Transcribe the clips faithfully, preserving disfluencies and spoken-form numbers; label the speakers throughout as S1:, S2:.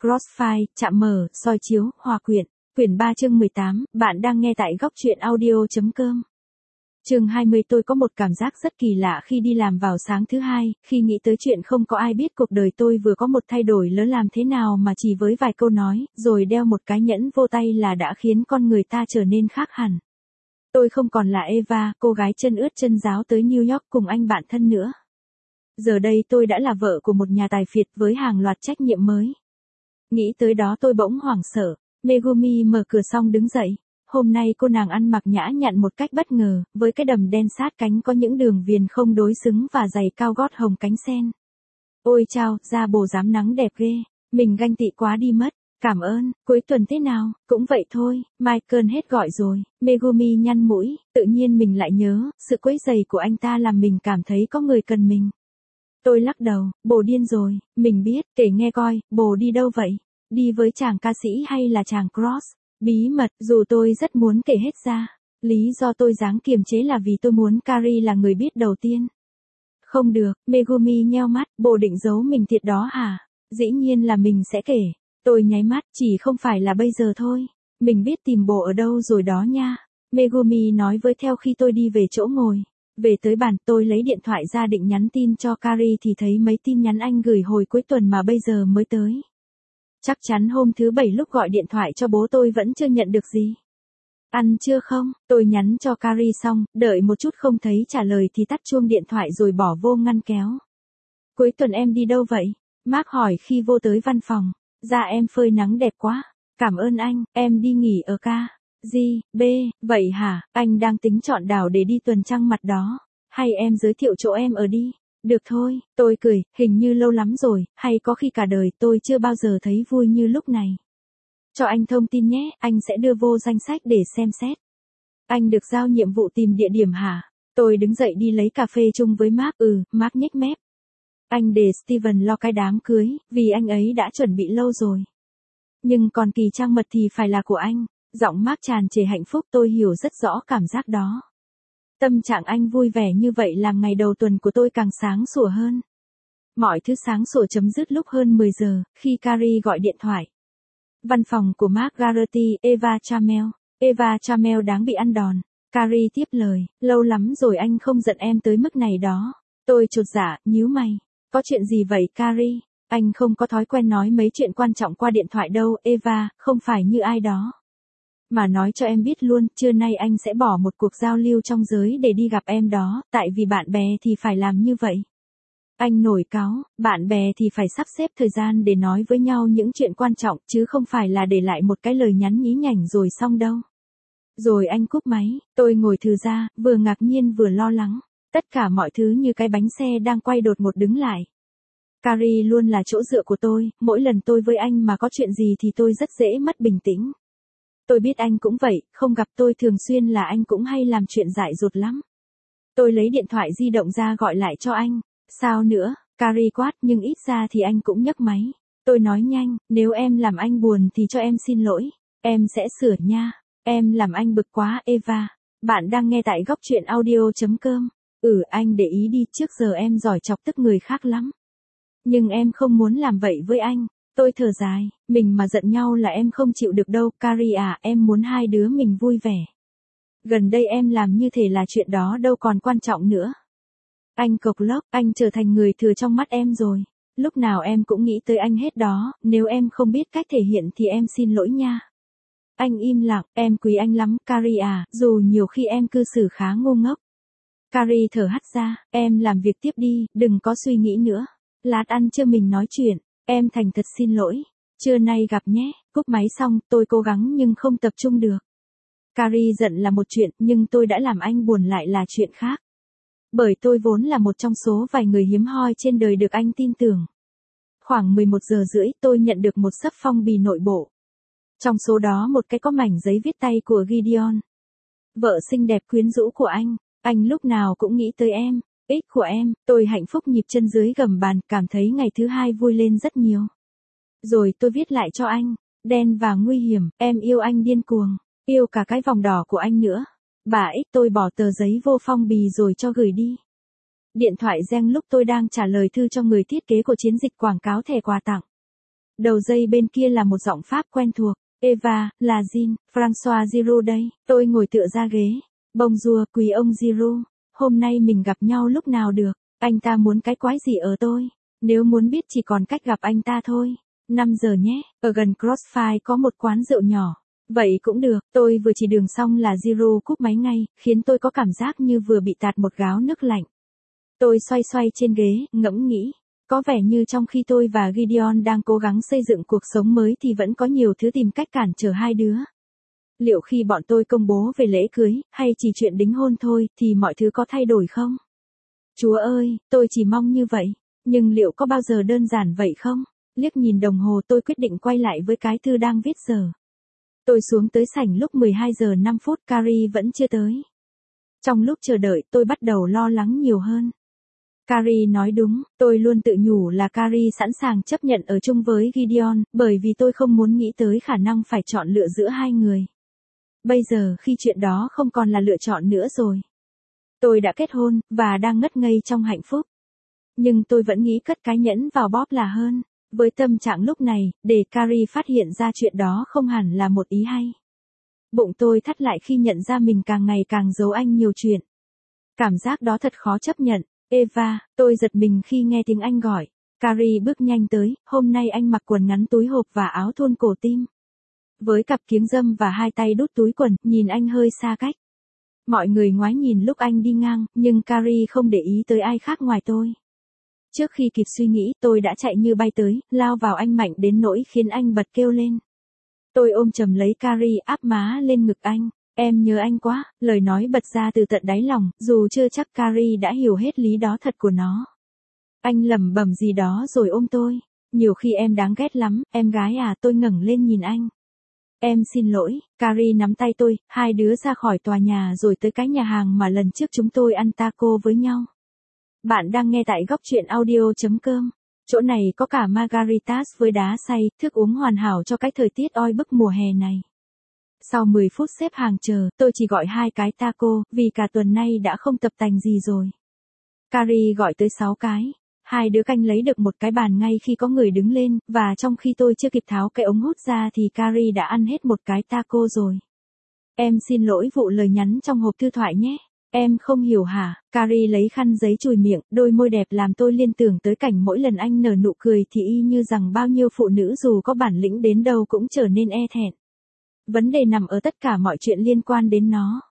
S1: Crossfire, chạm mở, soi chiếu, hòa quyện. Quyển ba chương mười tám, bạn đang nghe tại góc truyện audio.com. Chương hai mươi. Tôi có một cảm giác rất kỳ lạ khi đi làm vào sáng thứ hai, khi nghĩ tới chuyện không có ai biết cuộc đời tôi vừa có một thay đổi lớn làm thế nào mà chỉ với vài câu nói, rồi đeo một cái nhẫn vô tay là đã khiến con người ta trở nên khác hẳn. Tôi không còn là Eva, cô gái chân ướt chân ráo tới New York cùng anh bạn thân nữa. Giờ đây tôi đã là vợ của một nhà tài phiệt với hàng loạt trách nhiệm mới. Nghĩ tới đó tôi bỗng hoảng sợ. Megumi mở cửa xong đứng dậy. Hôm nay cô nàng ăn mặc nhã nhặn một cách bất ngờ, với cái đầm đen sát cánh có những đường viền không đối xứng và giày cao gót hồng cánh sen. Ôi chao, da bồ dám nắng đẹp ghê. Mình ganh tị quá đi mất. Cảm ơn, cuối tuần thế nào? Cũng vậy thôi, Michael hết gọi rồi. Megumi nhăn mũi, tự nhiên mình lại nhớ, sự quấy rầy của anh ta làm mình cảm thấy có người cần mình. Tôi lắc đầu, bồ điên rồi, mình biết, kể nghe coi, bồ đi đâu vậy? Đi với chàng ca sĩ hay là chàng Cross? Bí mật, dù tôi rất muốn kể hết ra. Lý do tôi dáng kiềm chế là vì tôi muốn Carrie là người biết đầu tiên. Không được, Megumi nheo mắt, bồ định giấu mình thiệt đó hả? Dĩ nhiên là mình sẽ kể. Tôi nháy mắt, chỉ không phải là bây giờ thôi. Mình biết tìm bồ ở đâu rồi đó nha. Megumi nói với theo khi tôi đi về chỗ ngồi. Về tới bàn, tôi lấy điện thoại ra định nhắn tin cho Carrie thì thấy mấy tin nhắn anh gửi hồi cuối tuần mà bây giờ mới tới. Chắc chắn hôm thứ bảy lúc gọi điện thoại cho bố tôi vẫn chưa nhận được gì. Ăn chưa không? Tôi nhắn cho Carrie xong, đợi một chút không thấy trả lời thì tắt chuông điện thoại rồi bỏ vô ngăn kéo. Cuối tuần em đi đâu vậy? Mark hỏi khi vô tới văn phòng. Da em phơi nắng đẹp quá. Cảm ơn anh, em đi nghỉ ở ca. G, B, vậy hả, anh đang tính chọn đảo để đi tuần trăng mặt đó. Hay em giới thiệu chỗ em ở đi. Được thôi, tôi cười, hình như lâu lắm rồi, hay có khi cả đời tôi chưa bao giờ thấy vui như lúc này. Cho anh thông tin nhé, anh sẽ đưa vô danh sách để xem xét. Anh được giao nhiệm vụ tìm địa điểm hả? Tôi đứng dậy đi lấy cà phê chung với Mark, ừ, Mark nhếch mép. Anh để Steven lo cái đám cưới, vì anh ấy đã chuẩn bị lâu rồi. Nhưng còn kỳ trang mật thì phải là của anh. Giọng Mark tràn trề hạnh phúc, tôi hiểu rất rõ cảm giác đó. Tâm trạng anh vui vẻ như vậy làm ngày đầu tuần của tôi càng sáng sủa hơn. Mọi thứ sáng sủa chấm dứt lúc hơn mười giờ, khi Carrie gọi điện thoại. Văn phòng của Mark Garrity, Eva Chamel. Eva Chamel đáng bị ăn đòn. Carrie tiếp lời, lâu lắm rồi anh không giận em tới mức này đó. Tôi chột dạ, nhíu mày. Có chuyện gì vậy Carrie? Anh không có thói quen nói mấy chuyện quan trọng qua điện thoại đâu, Eva, không phải như ai đó. Mà nói cho em biết luôn, trưa nay anh sẽ bỏ một cuộc giao lưu trong giới để đi gặp em đó, tại vì bạn bè thì phải làm như vậy. Anh nổi cáu, bạn bè thì phải sắp xếp thời gian để nói với nhau những chuyện quan trọng, chứ không phải là để lại một cái lời nhắn nhí nhảnh rồi xong đâu. Rồi anh cúp máy, tôi ngồi thừ ra, vừa ngạc nhiên vừa lo lắng. Tất cả mọi thứ như cái bánh xe đang quay đột ngột đứng lại. Carrie luôn là chỗ dựa của tôi, mỗi lần tôi với anh mà có chuyện gì thì tôi rất dễ mất bình tĩnh. Tôi biết anh cũng vậy, không gặp tôi thường xuyên là anh cũng hay làm chuyện dại dột lắm. Tôi lấy điện thoại di động ra gọi lại cho anh. Sao nữa? Carrie quát, nhưng ít ra thì anh cũng nhấc máy. Tôi nói nhanh, nếu em làm anh buồn thì cho em xin lỗi. Em sẽ sửa nha. Em làm anh bực quá, Eva. Bạn đang nghe tại góc truyện audio.com. Ừ, anh để ý đi, trước giờ em giỏi chọc tức người khác lắm. Nhưng em không muốn làm vậy với anh. Tôi thở dài, mình mà giận nhau là em không chịu được đâu, Carrie à, em muốn hai đứa mình vui vẻ. Gần đây em làm như thể là chuyện đó đâu còn quan trọng nữa. Anh cộc lốc, anh trở thành người thừa trong mắt em rồi. Lúc nào em cũng nghĩ tới anh hết đó, nếu em không biết cách thể hiện thì em xin lỗi nha. Anh im lặng, em quý anh lắm, Carrie à, dù nhiều khi em cư xử khá ngu ngốc. Carrie thở hắt ra, em làm việc tiếp đi, đừng có suy nghĩ nữa. Lát ăn trưa mình nói chuyện. Em thành thật xin lỗi. Trưa nay gặp nhé. Cúp máy xong, tôi cố gắng nhưng không tập trung được. Carrie giận là một chuyện, nhưng tôi đã làm anh buồn lại là chuyện khác. Bởi tôi vốn là một trong số vài người hiếm hoi trên đời được anh tin tưởng. Khoảng mười một giờ rưỡi, tôi nhận được một xấp phong bì nội bộ. Trong số đó một cái có mảnh giấy viết tay của Gideon. Vợ xinh đẹp quyến rũ của anh. Anh lúc nào cũng nghĩ tới em. Ích của em, tôi hạnh phúc nhịp chân dưới gầm bàn, cảm thấy ngày thứ hai vui lên rất nhiều. Rồi tôi viết lại cho anh, đen và nguy hiểm, em yêu anh điên cuồng, yêu cả cái vòng đỏ của anh nữa. Bà Ích, tôi bỏ tờ giấy vô phong bì rồi cho gửi đi. Điện thoại reng lúc tôi đang trả lời thư cho người thiết kế của chiến dịch quảng cáo thẻ quà tặng. Đầu dây bên kia là một giọng Pháp quen thuộc. Eva, là Jean, François Giroud đây. Tôi ngồi tựa ra ghế. Bonjour, quý ông Giroud. Hôm nay mình gặp nhau lúc nào được? Anh ta muốn cái quái gì ở tôi? Nếu muốn biết chỉ còn cách gặp anh ta thôi. năm giờ nhé, ở gần Crossfire có một quán rượu nhỏ. Vậy cũng được, tôi vừa chỉ đường xong là Giroud cúp máy ngay, khiến tôi có cảm giác như vừa bị tạt một gáo nước lạnh. Tôi xoay xoay trên ghế, ngẫm nghĩ. Có vẻ như trong khi tôi và Gideon đang cố gắng xây dựng cuộc sống mới thì vẫn có nhiều thứ tìm cách cản trở hai đứa. Liệu khi bọn tôi công bố về lễ cưới, hay chỉ chuyện đính hôn thôi, thì mọi thứ có thay đổi không? Chúa ơi, tôi chỉ mong như vậy. Nhưng liệu có bao giờ đơn giản vậy không? Liếc nhìn đồng hồ tôi quyết định quay lại với cái thư đang viết giờ. Tôi xuống tới sảnh lúc mười hai giờ năm phút, Carrie vẫn chưa tới. Trong lúc chờ đợi tôi bắt đầu lo lắng nhiều hơn. Carrie nói đúng, tôi luôn tự nhủ là Carrie sẵn sàng chấp nhận ở chung với Gideon, bởi vì tôi không muốn nghĩ tới khả năng phải chọn lựa giữa hai người. Bây giờ khi chuyện đó không còn là lựa chọn nữa rồi. Tôi đã kết hôn, và đang ngất ngây trong hạnh phúc. Nhưng tôi vẫn nghĩ cất cái nhẫn vào bóp là hơn. Với tâm trạng lúc này, để Carrie phát hiện ra chuyện đó không hẳn là một ý hay. Bụng tôi thắt lại khi nhận ra mình càng ngày càng giấu anh nhiều chuyện. Cảm giác đó thật khó chấp nhận. Eva, tôi giật mình khi nghe tiếng anh gọi. Carrie bước nhanh tới, hôm nay anh mặc quần ngắn túi hộp và áo thun cổ tim. Với cặp kiếng râm và hai tay đút túi quần, nhìn anh hơi xa cách. Mọi người ngoái nhìn lúc anh đi ngang, nhưng Carrie không để ý tới ai khác ngoài tôi. Trước khi kịp suy nghĩ, tôi đã chạy như bay tới, lao vào anh mạnh đến nỗi khiến anh bật kêu lên. Tôi ôm chầm lấy Carrie, áp má lên ngực anh. Em nhớ anh quá, lời nói bật ra từ tận đáy lòng, dù chưa chắc Carrie đã hiểu hết lý đó thật của nó. Anh lẩm bẩm gì đó rồi ôm tôi. Nhiều khi em đáng ghét lắm, em gái à. Tôi ngẩng lên nhìn anh. Em xin lỗi. Carrie nắm tay tôi, hai đứa ra khỏi tòa nhà rồi tới cái nhà hàng mà lần trước chúng tôi ăn taco với nhau. Bạn đang nghe tại góc truyện audio chấm com. Chỗ này có cả margaritas với đá xay, thức uống hoàn hảo cho cái thời tiết oi bức mùa hè này. Sau mười phút xếp hàng chờ, tôi chỉ gọi hai cái taco, vì cả tuần nay đã không tập tành gì rồi. Carrie gọi tới sáu cái. Hai đứa canh lấy được một cái bàn ngay khi có người đứng lên, và trong khi tôi chưa kịp tháo cái ống hút ra thì Carrie đã ăn hết một cái taco rồi. Em xin lỗi vụ lời nhắn trong hộp thư thoại nhé. Em không hiểu hả? Carrie lấy khăn giấy chùi miệng, đôi môi đẹp làm tôi liên tưởng tới cảnh mỗi lần anh nở nụ cười thì y như rằng bao nhiêu phụ nữ dù có bản lĩnh đến đâu cũng trở nên e thẹn. Vấn đề nằm ở tất cả mọi chuyện liên quan đến nó.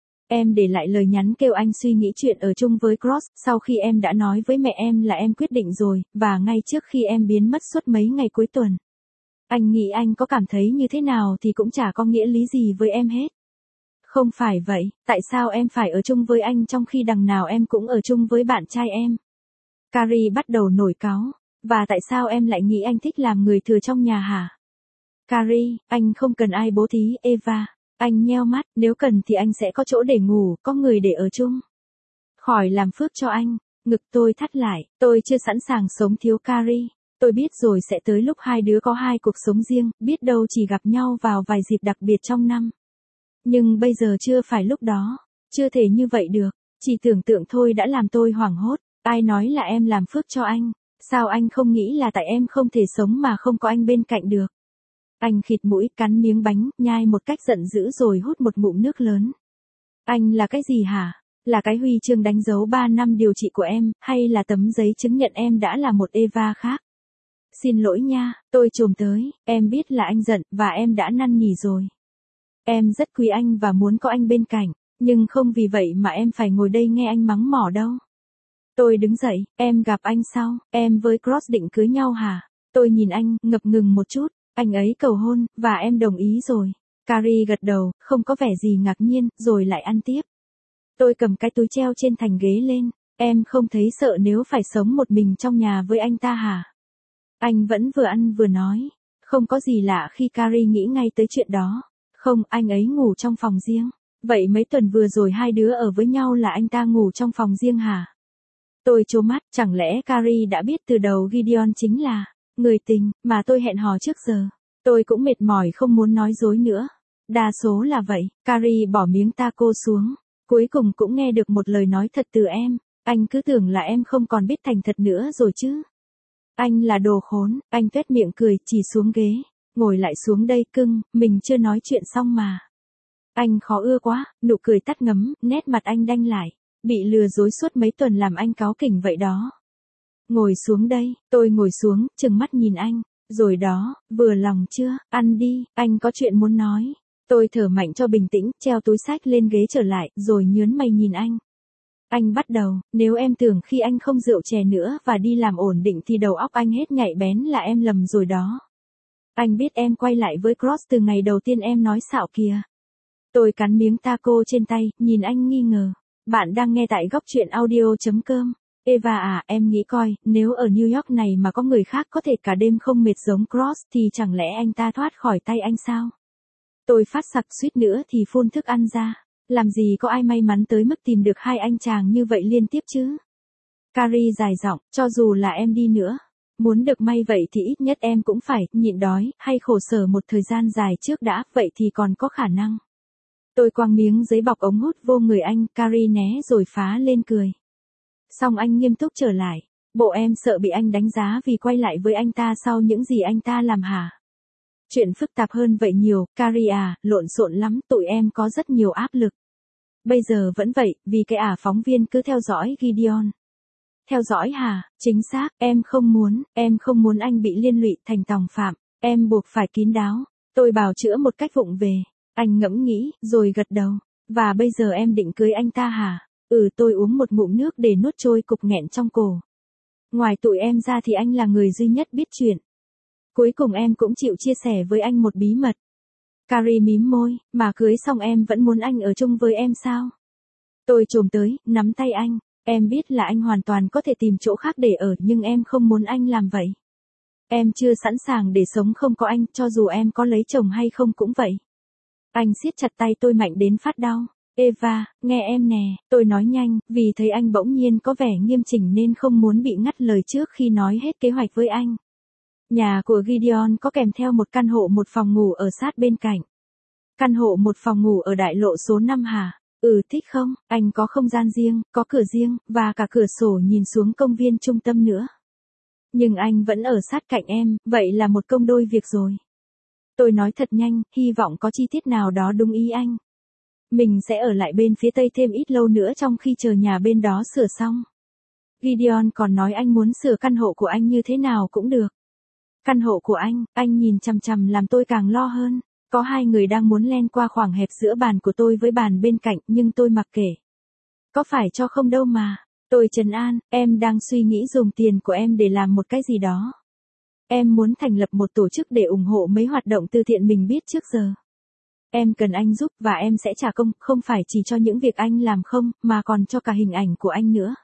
S1: Em để lại lời nhắn kêu anh suy nghĩ chuyện ở chung với Cross, sau khi em đã nói với mẹ em là em quyết định rồi, và ngay trước khi em biến mất suốt mấy ngày cuối tuần. Anh nghĩ anh có cảm thấy như thế nào thì cũng chả có nghĩa lý gì với em hết. Không phải vậy, tại sao em phải ở chung với anh trong khi đằng nào em cũng ở chung với bạn trai em? Carrie bắt đầu nổi cáu. Và tại sao em lại nghĩ anh thích làm người thừa trong nhà hả? Carrie, anh không cần ai bố thí. Eva, anh nheo mắt, nếu cần thì anh sẽ có chỗ để ngủ, có người để ở chung. Khỏi làm phước cho anh. Ngực tôi thắt lại, tôi chưa sẵn sàng sống thiếu Carrie. Tôi biết rồi sẽ tới lúc hai đứa có hai cuộc sống riêng, biết đâu chỉ gặp nhau vào vài dịp đặc biệt trong năm. Nhưng bây giờ chưa phải lúc đó, chưa thể như vậy được, chỉ tưởng tượng thôi đã làm tôi hoảng hốt. Ai nói là em làm phước cho anh? Sao anh không nghĩ là tại em không thể sống mà không có anh bên cạnh được? Anh khịt mũi, cắn miếng bánh, nhai một cách giận dữ rồi hút một ngụm nước lớn. Anh là cái gì hả? Là cái huy chương đánh dấu ba năm điều trị của em, hay là tấm giấy chứng nhận em đã là một Eva khác? Xin lỗi nha, tôi chồm tới, em biết là anh giận, và em đã năn nỉ rồi. Em rất quý anh và muốn có anh bên cạnh, nhưng không vì vậy mà em phải ngồi đây nghe anh mắng mỏ đâu. Tôi đứng dậy, em gặp anh sau, em với Cross định cưới nhau hả? Tôi nhìn anh, ngập ngừng một chút, anh ấy cầu hôn, và em đồng ý rồi. Carrie gật đầu, không có vẻ gì ngạc nhiên, rồi lại ăn tiếp. Tôi cầm cái túi treo trên thành ghế lên, em không thấy sợ nếu phải sống một mình trong nhà với anh ta hả? Anh vẫn vừa ăn vừa nói, không có gì lạ khi Carrie nghĩ ngay tới chuyện đó. Không, anh ấy ngủ trong phòng riêng. Vậy mấy tuần vừa rồi hai đứa ở với nhau là anh ta ngủ trong phòng riêng hả? Tôi trố mắt, chẳng lẽ Carrie đã biết từ đầu Gideon chính là người tình mà tôi hẹn hò trước giờ. Tôi cũng mệt mỏi không muốn nói dối nữa. Đa số là vậy. Carrie bỏ miếng taco xuống. Cuối cùng cũng nghe được một lời nói thật từ em. Anh cứ tưởng là em không còn biết thành thật nữa rồi chứ. Anh là đồ khốn, anh tuét miệng cười, chỉ xuống ghế. Ngồi lại xuống đây cưng, mình chưa nói chuyện xong mà. Anh khó ưa quá, nụ cười tắt ngấm, nét mặt anh đanh lại. Bị lừa dối suốt mấy tuần làm anh cáu kỉnh vậy đó. Ngồi xuống đây, tôi ngồi xuống, trừng mắt nhìn anh. Rồi đó, vừa lòng chưa, ăn đi, anh có chuyện muốn nói. Tôi thở mạnh cho bình tĩnh, treo túi xách lên ghế trở lại, rồi nhớn mày nhìn anh. Anh bắt đầu, nếu em tưởng khi anh không rượu chè nữa và đi làm ổn định thì đầu óc anh hết nhạy bén là em lầm rồi đó. Anh biết em quay lại với Cross từ ngày đầu tiên em nói xạo kìa. Tôi cắn miếng taco trên tay, nhìn anh nghi ngờ. Bạn đang nghe tại góc truyện audio.com. Eva à, em nghĩ coi, nếu ở New York này mà có người khác có thể cả đêm không mệt giống Cross thì chẳng lẽ anh ta thoát khỏi tay anh sao? Tôi phát sặc suýt nữa thì phun thức ăn ra. Làm gì có ai may mắn tới mức tìm được hai anh chàng như vậy liên tiếp chứ? Carrie dài giọng, cho dù là em đi nữa. Muốn được may vậy thì ít nhất em cũng phải nhịn đói hay khổ sở một thời gian dài trước đã, vậy thì còn có khả năng. Tôi quăng miếng giấy bọc ống hút vô người anh, Carrie né rồi phá lên cười. Xong anh nghiêm túc trở lại. Bộ em sợ bị anh đánh giá vì quay lại với anh ta sau những gì anh ta làm hả? Chuyện phức tạp hơn vậy nhiều, Carrie à, lộn xộn lắm, tụi em có rất nhiều áp lực. Bây giờ vẫn vậy, vì cái ả phóng viên cứ theo dõi Gideon. Theo dõi hả? Chính xác, em không muốn, em không muốn anh bị liên lụy thành tòng phạm, em buộc phải kín đáo. Tôi bào chữa một cách vụng về. Anh ngẫm nghĩ, rồi gật đầu. Và bây giờ em định cưới anh ta hả? Ừ, tôi uống một ngụm nước để nuốt trôi cục nghẹn trong cổ. Ngoài tụi em ra thì anh là người duy nhất biết chuyện. Cuối cùng em cũng chịu chia sẻ với anh một bí mật. Carrie mím môi, mà cưới xong em vẫn muốn anh ở chung với em sao? Tôi chồm tới, nắm tay anh. Em biết là anh hoàn toàn có thể tìm chỗ khác để ở nhưng em không muốn anh làm vậy. Em chưa sẵn sàng để sống không có anh, cho dù em có lấy chồng hay không cũng vậy. Anh siết chặt tay tôi mạnh đến phát đau. Eva, nghe em nè, tôi nói nhanh, vì thấy anh bỗng nhiên có vẻ nghiêm chỉnh nên không muốn bị ngắt lời trước khi nói hết kế hoạch với anh. Nhà của Gideon có kèm theo một căn hộ một phòng ngủ ở sát bên cạnh. Căn hộ một phòng ngủ ở đại lộ số năm hả? Ừ, thích không? Anh có không gian riêng, có cửa riêng, và cả cửa sổ nhìn xuống công viên trung tâm nữa. Nhưng anh vẫn ở sát cạnh em, vậy là một công đôi việc rồi. Tôi nói thật nhanh, hy vọng có chi tiết nào đó đúng ý anh. Mình sẽ ở lại bên phía tây thêm ít lâu nữa trong khi chờ nhà bên đó sửa xong. Gideon còn nói anh muốn sửa căn hộ của anh như thế nào cũng được. Căn hộ của anh, anh nhìn chằm chằm làm tôi càng lo hơn. Có hai người đang muốn len qua khoảng hẹp giữa bàn của tôi với bàn bên cạnh nhưng tôi mặc kệ. Có phải cho không đâu mà. Tôi trấn an, em đang suy nghĩ dùng tiền của em để làm một cái gì đó. Em muốn thành lập một tổ chức để ủng hộ mấy hoạt động từ thiện mình biết trước giờ. Em cần anh giúp và em sẽ trả công, không phải chỉ cho những việc anh làm không, mà còn cho cả hình ảnh của anh nữa.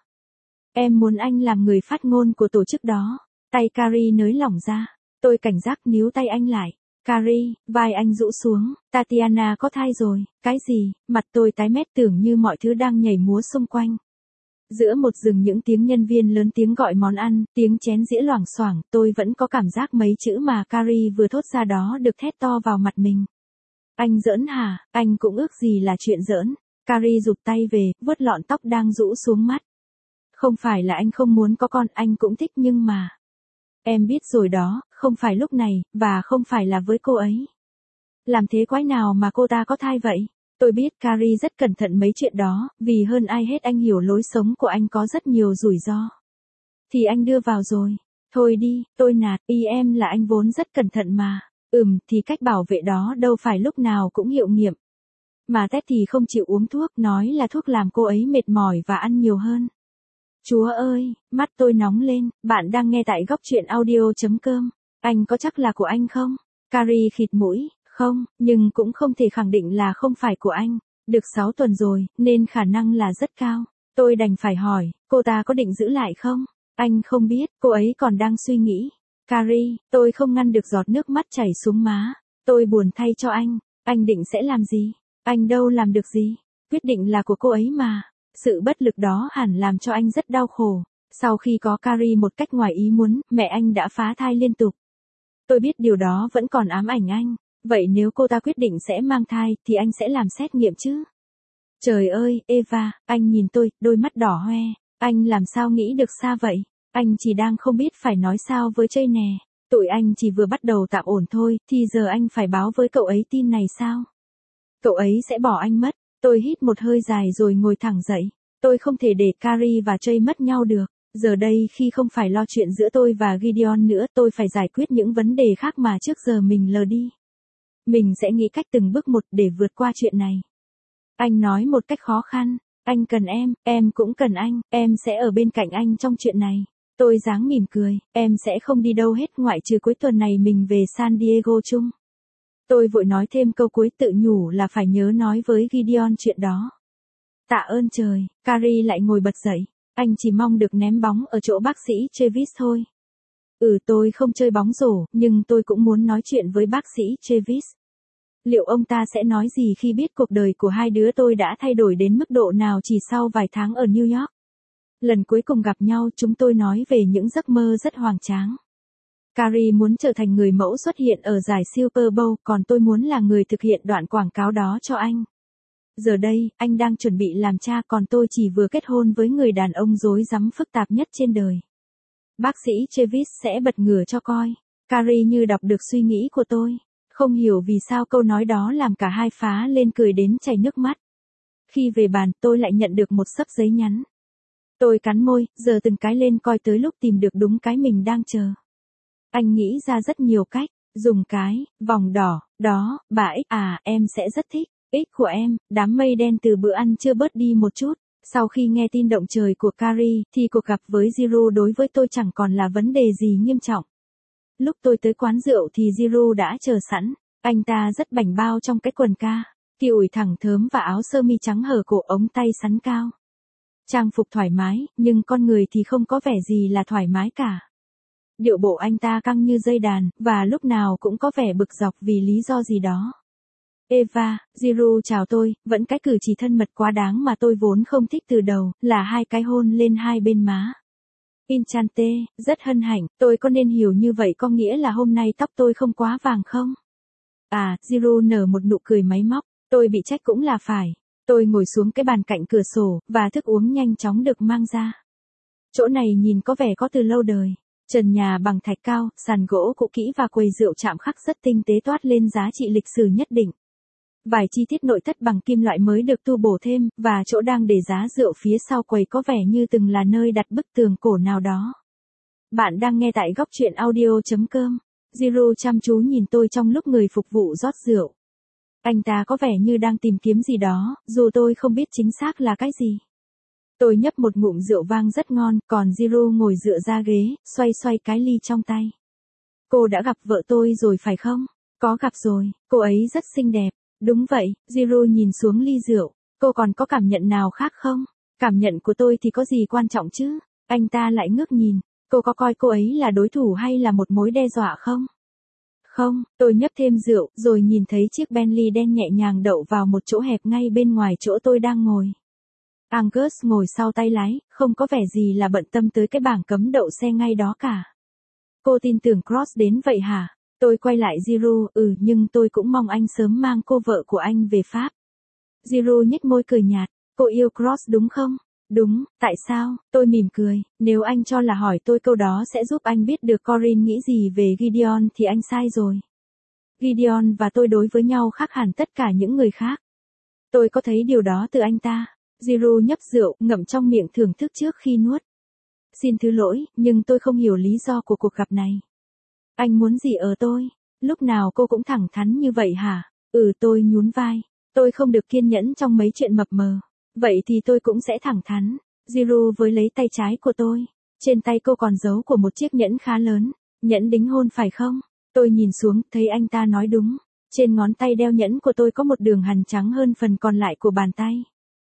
S1: Em muốn anh làm người phát ngôn của tổ chức đó. Tay Carrie nới lỏng ra. Tôi cảnh giác níu tay anh lại. Carrie, vai anh rũ xuống. Tatiana có thai rồi. Cái gì? Mặt tôi tái mét tưởng như mọi thứ đang nhảy múa xung quanh. Giữa một rừng những tiếng nhân viên lớn tiếng gọi món ăn, tiếng chén dĩa loảng xoảng, tôi vẫn có cảm giác mấy chữ mà Carrie vừa thốt ra đó được thét to vào mặt mình. Anh giỡn hả? Anh cũng ước gì là chuyện giỡn. Carrie rụt tay về, vuốt lọn tóc đang rũ xuống mắt. Không phải là anh không muốn có con, anh cũng thích nhưng mà. Em biết rồi đó, không phải lúc này, và không phải là với cô ấy. Làm thế quái nào mà cô ta có thai vậy? Tôi biết Carrie rất cẩn thận mấy chuyện đó, vì hơn ai hết anh hiểu lối sống của anh có rất nhiều rủi ro. Thì anh đưa vào rồi. Thôi đi, tôi nạt, ý em là anh vốn rất cẩn thận mà. Ừm, thì cách bảo vệ đó đâu phải lúc nào cũng hiệu nghiệm. Mà Ted thì không chịu uống thuốc, nói là thuốc làm cô ấy mệt mỏi và ăn nhiều hơn. Chúa ơi, mắt tôi nóng lên, bạn đang nghe tại góc truyện audio.com. Anh có chắc là của anh không? Carrie khịt mũi, không, nhưng cũng không thể khẳng định là không phải của anh. Được sáu tuần rồi, nên khả năng là rất cao. Tôi đành phải hỏi, cô ta có định giữ lại không? Anh không biết, cô ấy còn đang suy nghĩ. Carrie, tôi không ngăn được giọt nước mắt chảy xuống má. Tôi buồn thay cho anh. Anh định sẽ làm gì? Anh đâu làm được gì. Quyết định là của cô ấy mà. Sự bất lực đó hẳn làm cho anh rất đau khổ. Sau khi có Carrie một cách ngoài ý muốn, mẹ anh đã phá thai liên tục. Tôi biết điều đó vẫn còn ám ảnh anh. Vậy nếu cô ta quyết định sẽ mang thai, thì anh sẽ làm xét nghiệm chứ? Trời ơi, Eva, anh nhìn tôi, đôi mắt đỏ hoe. Anh làm sao nghĩ được xa vậy? Anh chỉ đang không biết phải nói sao với Jay nè. Tụi anh chỉ vừa bắt đầu tạm ổn thôi, thì giờ anh phải báo với cậu ấy tin này sao? Cậu ấy sẽ bỏ anh mất. Tôi hít một hơi dài rồi ngồi thẳng dậy. Tôi không thể để Carrie và Jay mất nhau được. Giờ đây khi không phải lo chuyện giữa tôi và Gideon nữa, tôi phải giải quyết những vấn đề khác mà trước giờ mình lờ đi. Mình sẽ nghĩ cách từng bước một để vượt qua chuyện này. Anh nói một cách khó khăn. Anh cần em, em cũng cần anh, em sẽ ở bên cạnh anh trong chuyện này. Tôi dáng mỉm cười, em sẽ không đi đâu hết ngoại trừ cuối tuần này mình về San Diego chung. Tôi vội nói thêm câu cuối tự nhủ là phải nhớ nói với Gideon chuyện đó. Tạ ơn trời, Carrie lại ngồi bật dậy. Anh chỉ mong được ném bóng ở chỗ bác sĩ Travis thôi. Ừ, tôi không chơi bóng rổ, nhưng tôi cũng muốn nói chuyện với bác sĩ Travis. Liệu ông ta sẽ nói gì khi biết cuộc đời của hai đứa tôi đã thay đổi đến mức độ nào chỉ sau vài tháng ở New York? Lần cuối cùng gặp nhau chúng tôi nói về những giấc mơ rất hoang tráng. Carrie muốn trở thành người mẫu xuất hiện ở giải Super Bowl, còn tôi muốn là người thực hiện đoạn quảng cáo đó cho anh. Giờ đây, anh đang chuẩn bị làm cha, còn tôi chỉ vừa kết hôn với người đàn ông rối rắm phức tạp nhất trên đời. Bác sĩ Travis sẽ bật ngửa cho coi. Carrie như đọc được suy nghĩ của tôi. Không hiểu vì sao câu nói đó làm cả hai phá lên cười đến chảy nước mắt. Khi về bàn, tôi lại nhận được một xấp giấy nhắn. Tôi cắn môi, giờ từng cái lên coi tới lúc tìm được đúng cái mình đang chờ. Anh nghĩ ra rất nhiều cách, dùng cái, vòng đỏ, đó, bà X à, em sẽ rất thích. X của em, đám mây đen từ bữa ăn chưa bớt đi một chút. Sau khi nghe tin động trời của Carrie, thì cuộc gặp với Giru đối với tôi chẳng còn là vấn đề gì nghiêm trọng. Lúc tôi tới quán rượu thì Giru đã chờ sẵn. Anh ta rất bảnh bao trong cái quần ca, kỳ ủi thẳng thớm và áo sơ mi trắng hở cổ ống tay sắn cao. Trang phục thoải mái, nhưng con người thì không có vẻ gì là thoải mái cả. Điệu bộ anh ta căng như dây đàn, và lúc nào cũng có vẻ bực dọc vì lý do gì đó. Eva, Giru chào tôi, vẫn cái cử chỉ thân mật quá đáng mà tôi vốn không thích từ đầu, là hai cái hôn lên hai bên má. Enchante, rất hân hạnh, tôi có nên hiểu như vậy có nghĩa là hôm nay tóc tôi không quá vàng không? À, Giru nở một nụ cười máy móc, tôi bị trách cũng là phải. Tôi ngồi xuống cái bàn cạnh cửa sổ, và thức uống nhanh chóng được mang ra. Chỗ này nhìn có vẻ có từ lâu đời. Trần nhà bằng thạch cao, sàn gỗ cũ kỹ và quầy rượu chạm khắc rất tinh tế toát lên giá trị lịch sử nhất định. Vài chi tiết nội thất bằng kim loại mới được tu bổ thêm, và chỗ đang để giá rượu phía sau quầy có vẻ như từng là nơi đặt bức tường cổ nào đó. Bạn đang nghe tại góc truyện audio chấm com. Giru chăm chú nhìn tôi trong lúc người phục vụ rót rượu. Anh ta có vẻ như đang tìm kiếm gì đó, dù tôi không biết chính xác là cái gì. Tôi nhấp một ngụm rượu vang rất ngon, còn Giru ngồi dựa ra ghế, xoay xoay cái ly trong tay. Cô đã gặp vợ tôi rồi phải không? Có gặp rồi, cô ấy rất xinh đẹp. Đúng vậy, Giru nhìn xuống ly rượu. Cô còn có cảm nhận nào khác không? Cảm nhận của tôi thì có gì quan trọng chứ? Anh ta lại ngước nhìn. Cô có coi cô ấy là đối thủ hay là một mối đe dọa không? Không, tôi nhấp thêm rượu, rồi nhìn thấy chiếc Bentley đen nhẹ nhàng đậu vào một chỗ hẹp ngay bên ngoài chỗ tôi đang ngồi. Angus ngồi sau tay lái, không có vẻ gì là bận tâm tới cái bảng cấm đậu xe ngay đó cả. Cô tin tưởng Cross đến vậy hả? Tôi quay lại Giru, ừ nhưng tôi cũng mong anh sớm mang cô vợ của anh về Pháp. Giru nhếch môi cười nhạt, cô yêu Cross đúng không? Đúng, tại sao? Tôi mỉm cười, nếu anh cho là hỏi tôi câu đó sẽ giúp anh biết được Corinne nghĩ gì về Gideon thì anh sai rồi. Gideon và tôi đối với nhau khác hẳn tất cả những người khác. Tôi có thấy điều đó từ anh ta. Giru nhấp rượu, ngậm trong miệng thưởng thức trước khi nuốt. Xin thứ lỗi, nhưng tôi không hiểu lý do của cuộc gặp này. Anh muốn gì ở tôi? Lúc nào cô cũng thẳng thắn như vậy hả? Ừ, tôi nhún vai. Tôi không được kiên nhẫn trong mấy chuyện mập mờ. Vậy thì tôi cũng sẽ thẳng thắn. Giru với lấy tay trái của tôi. Trên tay cô còn dấu của một chiếc nhẫn khá lớn. Nhẫn đính hôn phải không? Tôi nhìn xuống, thấy anh ta nói đúng. Trên ngón tay đeo nhẫn của tôi có một đường hằn trắng hơn phần còn lại của bàn tay.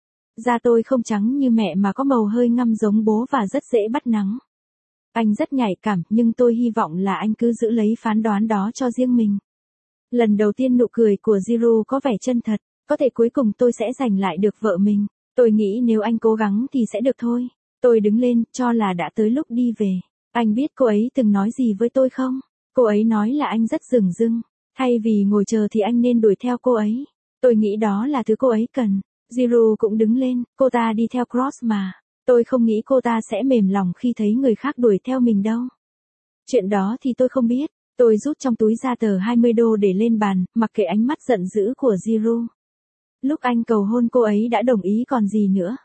S1: Da tôi không trắng như mẹ mà có màu hơi ngăm giống bố và rất dễ bắt nắng. Anh rất nhạy cảm, nhưng tôi hy vọng là anh cứ giữ lấy phán đoán đó cho riêng mình. Lần đầu tiên nụ cười của Giru có vẻ chân thật, có thể cuối cùng tôi sẽ giành lại được vợ mình. Tôi nghĩ nếu anh cố gắng thì sẽ được thôi. Tôi đứng lên, cho là đã tới lúc đi về. Anh biết cô ấy từng nói gì với tôi không? Cô ấy nói là anh rất dửng dưng. Thay vì ngồi chờ thì anh nên đuổi theo cô ấy. Tôi nghĩ đó là thứ cô ấy cần. Giru cũng đứng lên, cô ta đi theo Cross mà. Tôi không nghĩ cô ta sẽ mềm lòng khi thấy người khác đuổi theo mình đâu. Chuyện đó thì tôi không biết. Tôi rút trong túi ra tờ hai mươi đô để lên bàn, mặc kệ ánh mắt giận dữ của Giroux. Lúc anh cầu hôn cô ấy đã đồng ý còn gì nữa.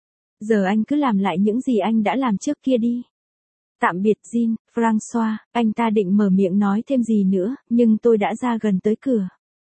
S1: Giờ anh cứ làm lại những gì anh đã làm trước kia đi. Tạm biệt Jean, François, anh ta định mở miệng nói thêm gì nữa, nhưng tôi đã ra gần tới cửa.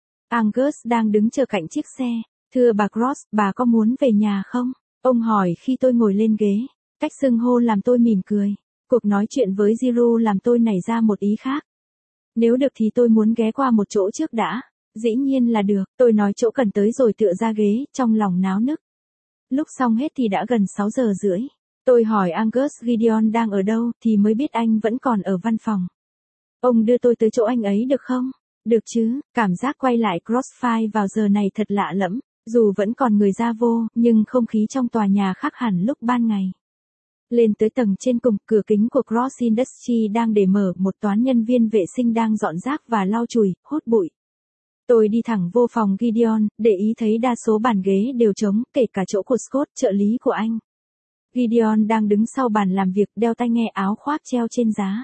S1: Angus đang đứng chờ cạnh chiếc xe. Thưa bà Cross, bà có muốn về nhà không? Ông hỏi khi tôi ngồi lên ghế. Cách xưng hô làm tôi mỉm cười. Cuộc nói chuyện với Giroux làm tôi nảy ra một ý khác. Nếu được thì tôi muốn ghé qua một chỗ trước đã. Dĩ nhiên là được, tôi nói chỗ cần tới rồi tựa ra ghế, trong lòng náo nức. Lúc xong hết thì đã gần sáu giờ rưỡi. Tôi hỏi Angus Gideon đang ở đâu thì mới biết anh vẫn còn ở văn phòng. Ông đưa tôi tới chỗ anh ấy được không? Được chứ, cảm giác quay lại Crossfire vào giờ này thật lạ lẫm. Dù vẫn còn người ra vô, nhưng không khí trong tòa nhà khác hẳn lúc ban ngày. Lên tới tầng trên cùng, cửa kính của Cross Industry đang để mở, một toán nhân viên vệ sinh đang dọn rác và lau chùi, hút bụi. Tôi đi thẳng vô phòng Gideon, để ý thấy đa số bàn ghế đều trống, kể cả chỗ của Scott, trợ lý của anh. Gideon đang đứng sau bàn làm việc, đeo tai nghe áo khoác treo trên giá.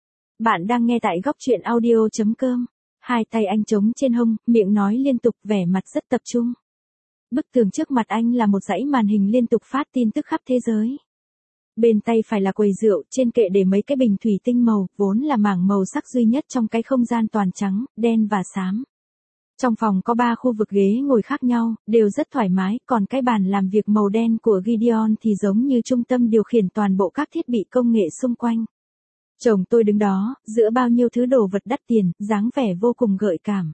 S1: Bạn đang nghe tại góc truyện audio chấm com. Hai tay anh trống trên hông, miệng nói liên tục, vẻ mặt rất tập trung. Bức tường trước mặt anh là một dãy màn hình liên tục phát tin tức khắp thế giới. Bên tay phải là quầy rượu, trên kệ để mấy cái bình thủy tinh màu, vốn là mảng màu sắc duy nhất trong cái không gian toàn trắng, đen và xám. Trong phòng có ba khu vực ghế ngồi khác nhau, đều rất thoải mái, còn cái bàn làm việc màu đen của Gideon thì giống như trung tâm điều khiển toàn bộ các thiết bị công nghệ xung quanh. Chồng tôi đứng đó, giữa bao nhiêu thứ đồ vật đắt tiền, dáng vẻ vô cùng gợi cảm.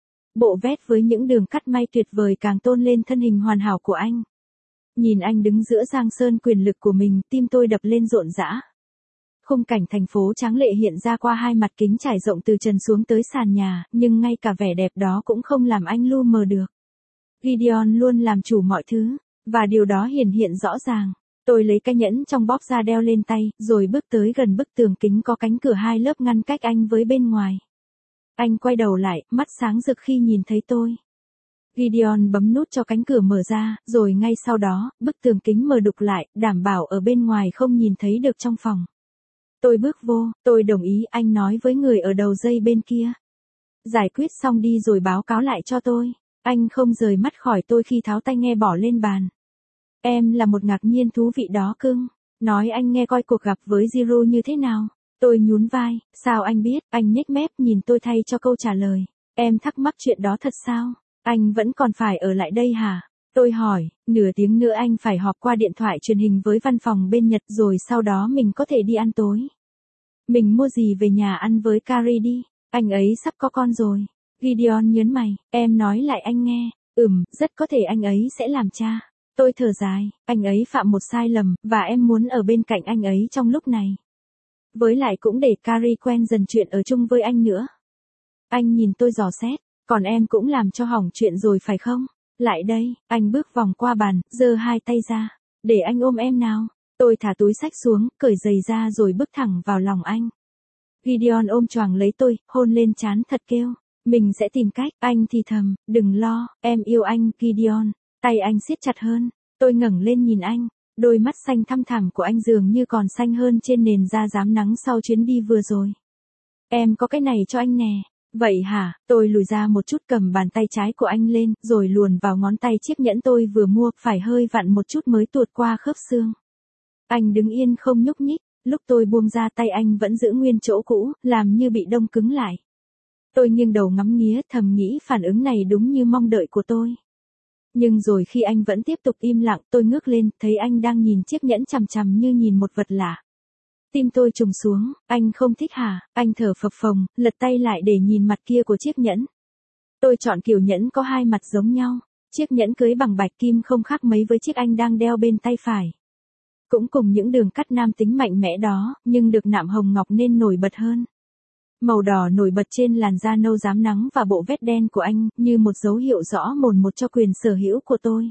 S1: Bộ vest với những đường cắt may tuyệt vời càng tôn lên thân hình hoàn hảo của anh. Nhìn anh đứng giữa giang sơn quyền lực của mình, tim tôi đập lên rộn rã. Khung cảnh thành phố tráng lệ hiện ra qua hai mặt kính trải rộng từ trần xuống tới sàn nhà, nhưng ngay cả vẻ đẹp đó cũng không làm anh lu mờ được. Gideon luôn làm chủ mọi thứ, và điều đó hiển hiện rõ ràng. Tôi lấy cái nhẫn trong bóp ra đeo lên tay, rồi bước tới gần bức tường kính có cánh cửa hai lớp ngăn cách anh với bên ngoài. Anh quay đầu lại, mắt sáng rực khi nhìn thấy tôi. Gideon bấm nút cho cánh cửa mở ra, rồi ngay sau đó, bức tường kính mở đục lại, đảm bảo ở bên ngoài không nhìn thấy được trong phòng. Tôi bước vô, tôi đồng ý, anh nói với người ở đầu dây bên kia. Giải quyết xong đi rồi báo cáo lại cho tôi. Anh không rời mắt khỏi tôi khi tháo tai nghe bỏ lên bàn. Em là một ngạc nhiên thú vị đó cưng. Nói anh nghe coi cuộc gặp với Giroux như thế nào. Tôi nhún vai, sao anh biết, anh nhếch mép nhìn tôi thay cho câu trả lời. Em thắc mắc chuyện đó thật sao? Anh vẫn còn phải ở lại đây hả? Tôi hỏi, nửa tiếng nữa anh phải họp qua điện thoại truyền hình với văn phòng bên Nhật rồi sau đó mình có thể đi ăn tối. Mình mua gì về nhà ăn với Carrie đi, anh ấy sắp có con rồi. Gideon nhớn mày, em nói lại anh nghe, ừm, rất có thể anh ấy sẽ làm cha. Tôi thở dài, anh ấy phạm một sai lầm, và em muốn ở bên cạnh anh ấy trong lúc này. Với lại cũng để Carrie quen dần chuyện ở chung với anh nữa. Anh nhìn tôi dò xét, còn em cũng làm cho hỏng chuyện rồi phải không? Lại đây, anh bước vòng qua bàn, giơ hai tay ra. Để anh ôm em nào. Tôi thả túi xách xuống, cởi giày ra rồi bước thẳng vào lòng anh. Gideon ôm choàng lấy tôi, hôn lên trán thật kêu. Mình sẽ tìm cách, anh thì thầm, đừng lo, em yêu anh, Gideon. Tay anh siết chặt hơn. Tôi ngẩng lên nhìn anh. Đôi mắt xanh thăm thẳm của anh dường như còn xanh hơn trên nền da rám nắng sau chuyến đi vừa rồi. Em có cái này cho anh nè. Vậy hả, tôi lùi ra một chút cầm bàn tay trái của anh lên, rồi luồn vào ngón tay chiếc nhẫn tôi vừa mua, phải hơi vặn một chút mới tuột qua khớp xương. Anh đứng yên không nhúc nhích, lúc tôi buông ra tay anh vẫn giữ nguyên chỗ cũ, làm như bị đông cứng lại. Tôi nghiêng đầu ngắm nghía thầm nghĩ phản ứng này đúng như mong đợi của tôi. Nhưng rồi khi anh vẫn tiếp tục im lặng, tôi ngước lên, thấy anh đang nhìn chiếc nhẫn chằm chằm như nhìn một vật lạ. Tim tôi trùng xuống, anh không thích hả? Anh thở phập phồng, lật tay lại để nhìn mặt kia của chiếc nhẫn. Tôi chọn kiểu nhẫn có hai mặt giống nhau. Chiếc nhẫn cưới bằng bạch kim không khác mấy với chiếc anh đang đeo bên tay phải. Cũng cùng những đường cắt nam tính mạnh mẽ đó, nhưng được nạm hồng ngọc nên nổi bật hơn. Màu đỏ nổi bật trên làn da nâu rám nắng và bộ vest đen của anh, như một dấu hiệu rõ mồn một cho quyền sở hữu của tôi.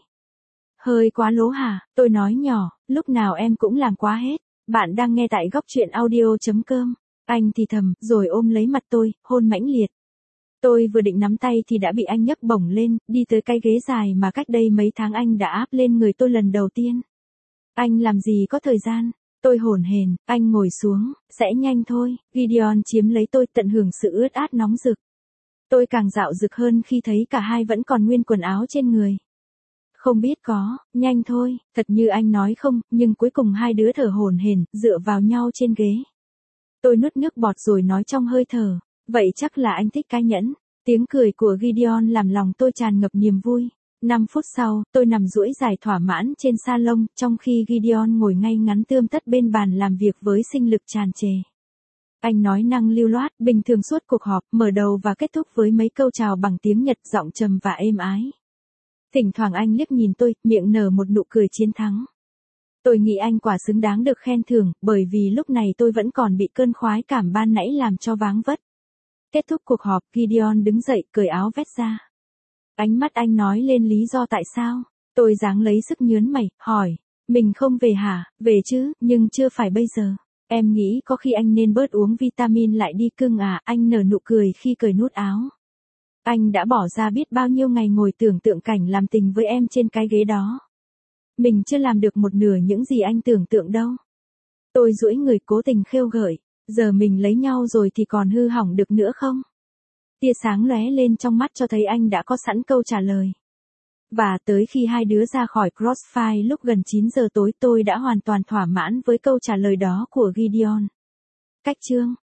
S1: Hơi quá lố hả? Tôi nói nhỏ, lúc nào em cũng làm quá hết. Bạn đang nghe tại góc truyện audio chấm com. Anh thì thầm, rồi ôm lấy mặt tôi, hôn mãnh liệt. Tôi vừa định nắm tay thì đã bị anh nhấc bổng lên, đi tới cái ghế dài mà cách đây mấy tháng anh đã áp lên người tôi lần đầu tiên. Anh làm gì có thời gian. Tôi hổn hển, anh ngồi xuống, sẽ nhanh thôi. Gideon chiếm lấy tôi tận hưởng sự ướt át nóng rực. Tôi càng dạo rực hơn khi thấy cả hai vẫn còn nguyên quần áo trên người. Không biết có, nhanh thôi, thật như anh nói không, nhưng cuối cùng hai đứa thở hổn hển, dựa vào nhau trên ghế. Tôi nuốt nước bọt rồi nói trong hơi thở, vậy chắc là anh thích cái nhẫn. Tiếng cười của Gideon làm lòng tôi tràn ngập niềm vui. Năm phút sau, tôi nằm duỗi dài thỏa mãn trên salon, trong khi Gideon ngồi ngay ngắn tươm tất bên bàn làm việc với sinh lực tràn trề. Anh nói năng lưu loát, bình thường suốt cuộc họp, mở đầu và kết thúc với mấy câu chào bằng tiếng Nhật giọng trầm và êm ái. Thỉnh thoảng anh liếc nhìn tôi, miệng nở một nụ cười chiến thắng. Tôi nghĩ anh quả xứng đáng được khen thưởng, bởi vì lúc này tôi vẫn còn bị cơn khoái cảm ban nãy làm cho váng vất. Kết thúc cuộc họp, Gideon đứng dậy, cởi áo vest ra. Ánh mắt anh nói lên lý do tại sao. Tôi giáng lấy sức nhớn mày, hỏi, mình không về hả? Về chứ, nhưng chưa phải bây giờ. Em nghĩ có khi anh nên bớt uống vitamin lại đi cưng à, anh nở nụ cười khi cởi nút áo. Anh đã bỏ ra biết bao nhiêu ngày ngồi tưởng tượng cảnh làm tình với em trên cái ghế đó. Mình chưa làm được một nửa những gì anh tưởng tượng đâu. Tôi duỗi người cố tình khêu gợi, giờ mình lấy nhau rồi thì còn hư hỏng được nữa không? Tia sáng lóe lên trong mắt cho thấy anh đã có sẵn câu trả lời. Và tới khi hai đứa ra khỏi Crossfire lúc gần chín giờ tối tôi đã hoàn toàn thỏa mãn với câu trả lời đó của Gideon. Cách chương